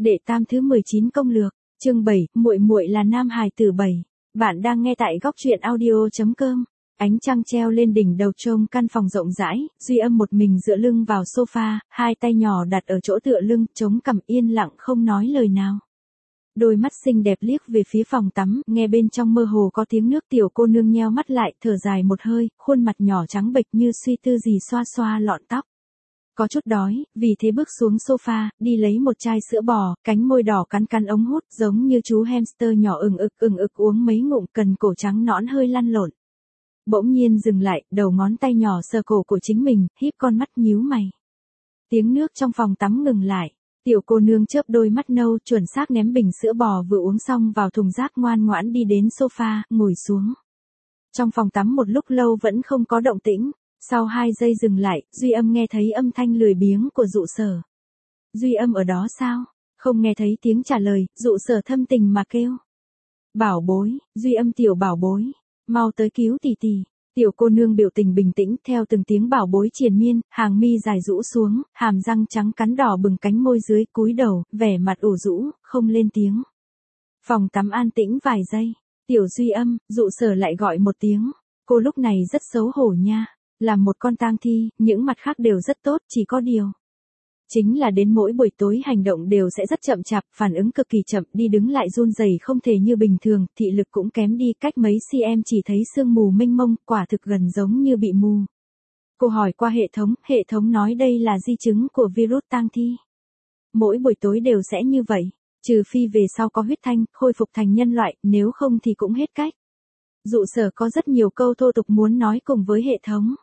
Đệ tam thứ 19 công lược, chương 7, muội muội là nam hài tử 7. Bạn đang nghe tại góc truyện audio.com. Ánh trăng treo lên đỉnh đầu trông căn phòng rộng rãi, Duy Âm một mình dựa lưng vào sofa, hai tay nhỏ đặt ở chỗ tựa lưng, chống cằm yên lặng không nói lời nào. Đôi mắt xinh đẹp liếc về phía phòng tắm, nghe bên trong mơ hồ có tiếng nước. Tiểu cô nương nheo mắt lại, thở dài một hơi, khuôn mặt nhỏ trắng bệch như suy tư gì, xoa xoa lọn tóc. Có chút đói, vì thế bước xuống sofa, đi lấy một chai sữa bò, cánh môi đỏ cắn cắn ống hút giống như chú hamster nhỏ ừng ực uống mấy ngụm, cần cổ trắng nõn hơi lăn lộn. Bỗng nhiên dừng lại, đầu ngón tay nhỏ sờ cổ của chính mình, híp con mắt nhíu mày. Tiếng nước trong phòng tắm ngừng lại. Tiểu cô nương chớp đôi mắt nâu, chuẩn xác ném bình sữa bò vừa uống xong vào thùng rác, ngoan ngoãn đi đến sofa, ngồi xuống. Trong phòng tắm một lúc lâu vẫn không có động tĩnh. Sau 2 giây dừng lại, Duy Âm nghe thấy âm thanh lười biếng của Dụ Sở. Duy Âm ở đó sao? Không nghe thấy tiếng trả lời, Dụ Sở thâm tình mà kêu. Bảo bối, Duy Âm tiểu bảo bối, mau tới cứu tỷ tỷ. Tiểu cô nương biểu tình bình tĩnh, theo từng tiếng bảo bối triền miên, hàng mi dài rũ xuống, hàm răng trắng cắn đỏ bừng cánh môi dưới, cúi đầu, vẻ mặt ủ rũ, không lên tiếng. Phòng tắm an tĩnh vài giây, Tiểu Duy Âm, Dụ Sở lại gọi một tiếng. Cô lúc này rất xấu hổ nha. Làm một con tang thi, những mặt khác đều rất tốt, chỉ có điều. Chính là đến mỗi buổi tối hành động đều sẽ rất chậm chạp, phản ứng cực kỳ chậm, đi đứng lại run rẩy không thể như bình thường, thị lực cũng kém đi, cách mấy cm chỉ thấy sương mù mênh mông, quả thực gần giống như bị mù. Cô hỏi qua hệ thống nói đây là di chứng của virus tang thi. Mỗi buổi tối đều sẽ như vậy, trừ phi về sau có huyết thanh, khôi phục thành nhân loại, nếu không thì cũng hết cách. Dụ Sở có rất nhiều câu thô tục muốn nói cùng với hệ thống.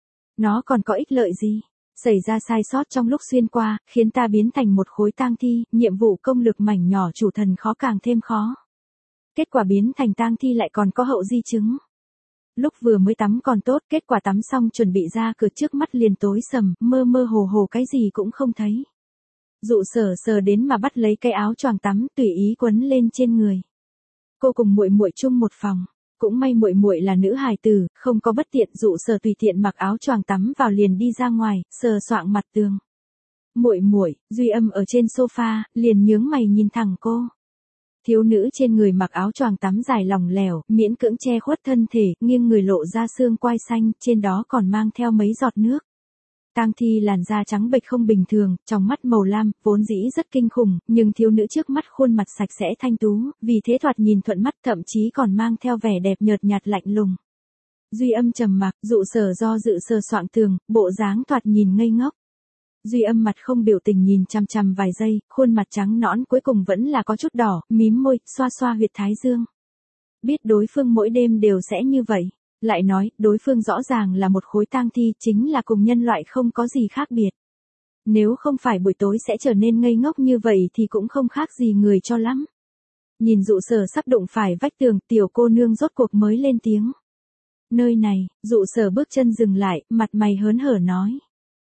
Nó còn có ích lợi gì? Xảy ra sai sót trong lúc xuyên qua, khiến ta biến thành một khối tang thi, nhiệm vụ công lược mảnh nhỏ chủ thần khó càng thêm khó. Kết quả biến thành tang thi lại còn có hậu di chứng. Lúc vừa mới tắm còn tốt, kết quả tắm xong chuẩn bị ra cửa trước mắt liền tối sầm, mơ mơ hồ hồ cái gì cũng không thấy. Dụ Sở sờ đến mà bắt lấy cái áo choàng tắm, tùy ý quấn lên trên người. Cô cùng muội muội chung một phòng. Cũng may muội muội là nữ hài tử, không có bất tiện. Dụ Sở tùy tiện mặc áo choàng tắm vào liền đi ra ngoài, sờ soạng mặt tường. Muội muội, Duy Âm ở trên sofa, liền nhướng mày nhìn thẳng cô. Thiếu nữ trên người mặc áo choàng tắm dài lỏng lẻo, miễn cưỡng che khuất thân thể, nghiêng người lộ ra xương quai xanh, trên đó còn mang theo mấy giọt nước. Tang thi làn da trắng bệch không bình thường, trong mắt màu lam, vốn dĩ rất kinh khủng, nhưng thiếu nữ trước mắt khuôn mặt sạch sẽ thanh tú, vì thế thoạt nhìn thuận mắt, thậm chí còn mang theo vẻ đẹp nhợt nhạt lạnh lùng. Duy Âm trầm mặc, Dụ Sở do dự sờ soạng tường, bộ dáng thoạt nhìn ngây ngốc. Duy Âm mặt không biểu tình nhìn chằm chằm vài giây, khuôn mặt trắng nõn cuối cùng vẫn là có chút đỏ, mím môi, xoa xoa huyệt thái dương. Biết đối phương mỗi đêm đều sẽ như vậy. Lại nói, đối phương rõ ràng là một khối tang thi, chính là cùng nhân loại không có gì khác biệt. Nếu không phải buổi tối sẽ trở nên ngây ngốc như vậy thì cũng không khác gì người cho lắm. Nhìn Dụ Sở sắp đụng phải vách tường, tiểu cô nương rốt cuộc mới lên tiếng. Nơi này, Dụ Sở bước chân dừng lại, mặt mày hớn hở nói.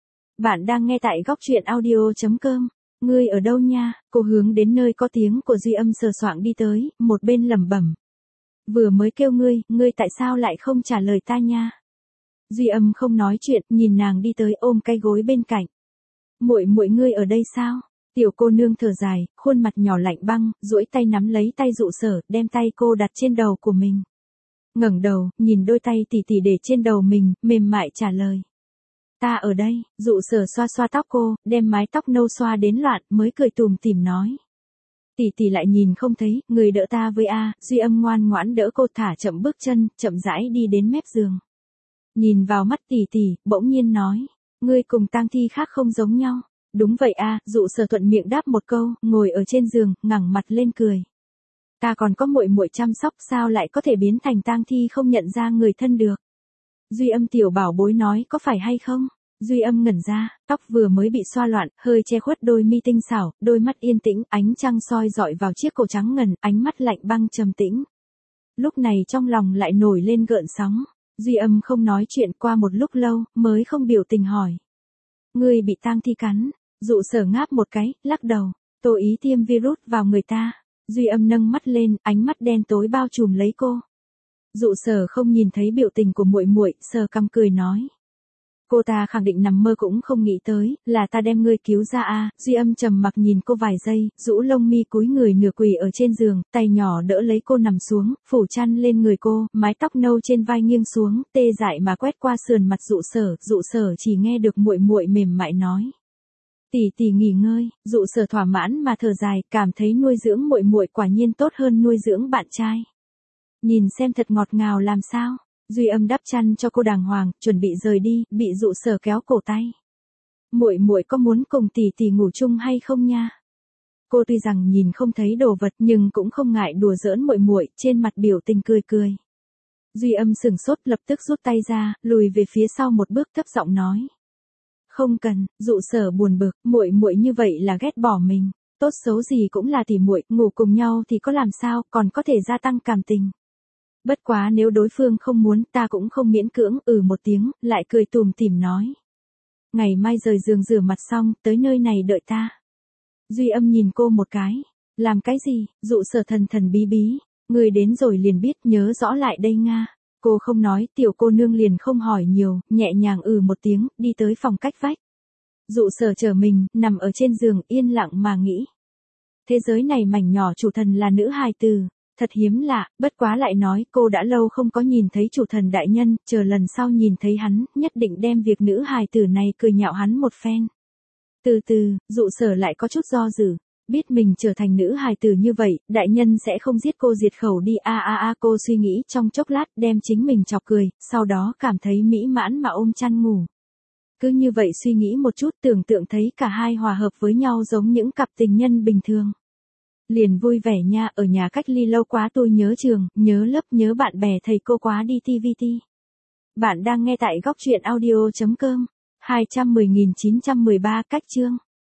Bạn đang nghe tại góc truyện audio.com. Ngươi ở đâu nha? Cô hướng đến nơi có tiếng của Duy Âm sờ soạng đi tới, một bên lẩm bẩm. Vừa mới kêu ngươi tại sao lại không trả lời ta nha? Duy Âm không nói chuyện, nhìn nàng đi tới ôm cái gối bên cạnh. Muội muội ngươi ở đây sao? Tiểu cô nương thở dài, khuôn mặt nhỏ lạnh băng, duỗi tay nắm lấy tay Dụ Sở, đem tay cô đặt trên đầu của mình. Ngẩng đầu, nhìn đôi tay tỉ tỉ để trên đầu mình, mềm mại trả lời. Ta ở đây. Dụ Sở xoa xoa tóc cô, đem mái tóc nâu xoa đến loạn, mới cười tủm tỉm nói. Tỷ tỷ lại nhìn không thấy, người đỡ ta với a. Duy Âm ngoan ngoãn đỡ cô, thả chậm bước chân, chậm rãi đi đến mép giường. Nhìn vào mắt tỷ tỷ, bỗng nhiên nói, ngươi cùng tang thi khác không giống nhau. Đúng vậy a. Dụ Sở thuận miệng đáp một câu, ngồi ở trên giường, ngẩng mặt lên cười. Ta còn có muội muội chăm sóc, sao lại có thể biến thành tang thi không nhận ra người thân được? Duy Âm tiểu bảo bối nói, có phải hay không? Duy Âm ngẩn ra, tóc vừa mới bị xoa loạn, hơi che khuất đôi mi tinh xảo, đôi mắt yên tĩnh, ánh trăng soi dọi vào chiếc cổ trắng ngần, ánh mắt lạnh băng trầm tĩnh. Lúc này trong lòng lại nổi lên gợn sóng. Duy Âm không nói chuyện, qua một lúc lâu, mới không biểu tình hỏi. Ngươi bị tang thi cắn? Dụ Sở ngáp một cái, lắc đầu. Tô ý tiêm virus vào người ta. Duy Âm nâng mắt lên, ánh mắt đen tối bao trùm lấy cô. Dụ Sở không nhìn thấy biểu tình của muội muội, sờ cằm cười nói. Cô ta khẳng định nằm mơ cũng không nghĩ tới, là ta đem ngươi cứu ra a. Duy Âm trầm mặc nhìn cô vài giây, rũ lông mi cúi người nửa quỳ ở trên giường, tay nhỏ đỡ lấy cô nằm xuống, phủ chăn lên người cô, mái tóc nâu trên vai nghiêng xuống, tê dại mà quét qua sườn mặt Dụ Sở chỉ nghe được muội muội mềm mại nói. Tỷ tỷ nghỉ ngơi. Dụ Sở thỏa mãn mà thở dài, cảm thấy nuôi dưỡng muội muội quả nhiên tốt hơn nuôi dưỡng bạn trai. Nhìn xem thật ngọt ngào làm sao. Duy Âm đắp chăn cho cô đàng hoàng, chuẩn bị rời đi, bị Dụ Sở kéo cổ tay. Muội muội có muốn cùng tỷ tỷ ngủ chung hay không nha? Cô tuy rằng nhìn không thấy đồ vật nhưng cũng không ngại đùa giỡn muội muội, trên mặt biểu tình cười cười. Duy Âm sững sốt, lập tức rút tay ra, lùi về phía sau một bước, thấp giọng nói. Không cần. Dụ Sở buồn bực, muội muội như vậy là ghét bỏ mình, tốt xấu gì cũng là tỷ muội, ngủ cùng nhau thì có làm sao, còn có thể gia tăng cảm tình. Bất quá nếu đối phương không muốn, ta cũng không miễn cưỡng, một tiếng, lại cười tủm tỉm nói. Ngày mai rời giường rửa mặt xong, tới nơi này đợi ta. Duy Âm nhìn cô một cái. Làm cái gì? Dụ Sở thần thần bí bí. Người đến rồi liền biết, nhớ rõ lại đây nga. Cô không nói, tiểu cô nương liền không hỏi nhiều, nhẹ nhàng một tiếng, đi tới phòng cách vách. Dụ Sở trở mình, nằm ở trên giường, yên lặng mà nghĩ. Thế giới này mảnh nhỏ chủ thần là nữ hài tử. Thật hiếm lạ, bất quá lại nói cô đã lâu không có nhìn thấy chủ thần đại nhân, chờ lần sau nhìn thấy hắn, nhất định đem việc nữ hài tử này cười nhạo hắn một phen. Từ từ, Dụ Sở lại có chút do dự, biết mình trở thành nữ hài tử như vậy, đại nhân sẽ không giết cô diệt khẩu đi cô suy nghĩ trong chốc lát đem chính mình chọc cười, sau đó cảm thấy mỹ mãn mà ôm chăn ngủ. Cứ như vậy suy nghĩ một chút tưởng tượng thấy cả hai hòa hợp với nhau giống những cặp tình nhân bình thường. Liền vui vẻ nha, ở nhà cách ly lâu quá tôi nhớ trường, nhớ lớp, nhớ bạn bè thầy cô quá đi TVT. Bạn đang nghe tại góc truyện audio.com. 210.913 cách chương.